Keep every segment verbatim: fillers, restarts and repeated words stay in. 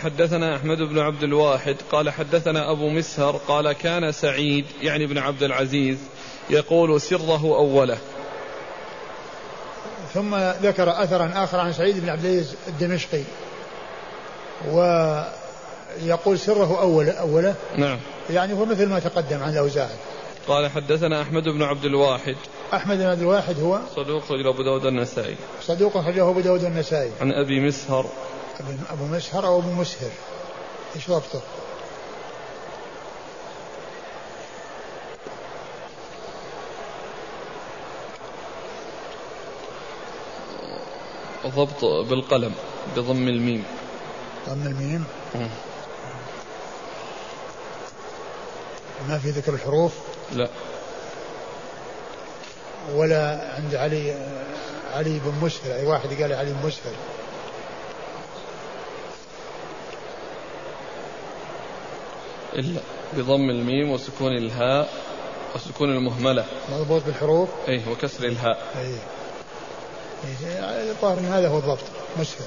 حدثنا أحمد بن عبد الواحد قال حدثنا أبو مسهر قال كان سعيد يعني بن عبد العزيز يقول سره أوله. ثم ذكر أثرا آخر عن سعيد بن عبد العزيز الدمشقي ويقول سره أوله, أوله نعم يعني هو مثل ما تقدم عن الأوزاعي. قال حدثنا أحمد بن عبد الواحد. أحمد بن عبد الواحد هو صدوق أخرجه أبو داود النسائي. صدوق أخرجه أبو داود النسائي. عن أبي مسهر. أبو مسهر أو أبو مسهر إيش ضبطه؟ ضبط بالقلم بضم الميم. ضم الميم. م. ما في ذكر الحروف؟ لا. ولا عند علي علي بن مسهر أي واحد قال علي بن مسهر. إلا بضم الميم وسكون الهاء وسكون المهملة. مضبوط بالحروف. أي وكسر الهاء. أي الظاهر ان هذا هو الضبط مسهر.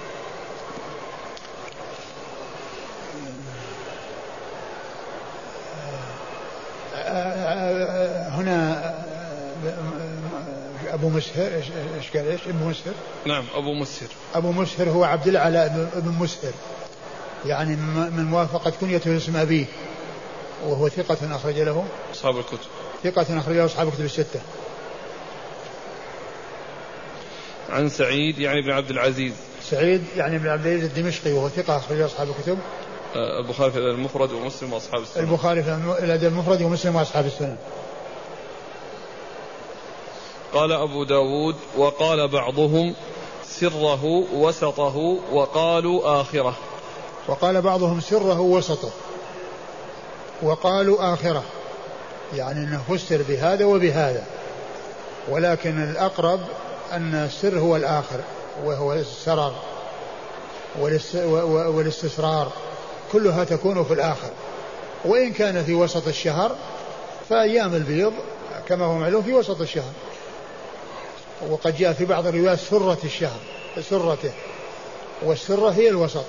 هنا أبو مسهر إيش قال إيش أبو مسهر؟ نعم أبو مسهر. أبو مسهر هو عبد العلاء بن مسهر يعني من موافقة كنيته اسم أبيه وهو ثقة أخرج له أصحاب الكتب. ثقة أخرج له أصحاب الكتب الستة. عن سعيد يعني بن عبد العزيز. سعيد يعني بن عبد العزيز الدمشقي وهو ثقة أخرج له أصحاب الكتب. البخاري في المفرد ومسلم وأصحاب السنة. البخاري في الأدب المفرد ومسلم وأصحاب السنة. قال أبو داود وقال بعضهم سره وسطه وقالوا آخره. وقال بعضهم سره وسطه وقالوا آخره يعني أنه فسر بهذا وبهذا ولكن الأقرب أن السر هو الآخر وهو السرر والاستسرار كلها تكون في الآخر وإن كان في وسط الشهر فأيام البيض كما هو معلوم في وسط الشهر وقد جاء في بعض الروايات سرة الشهر سرته والسرة هي الوسط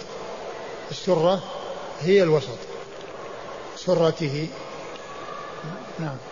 السرة هي الوسط سرته. نعم.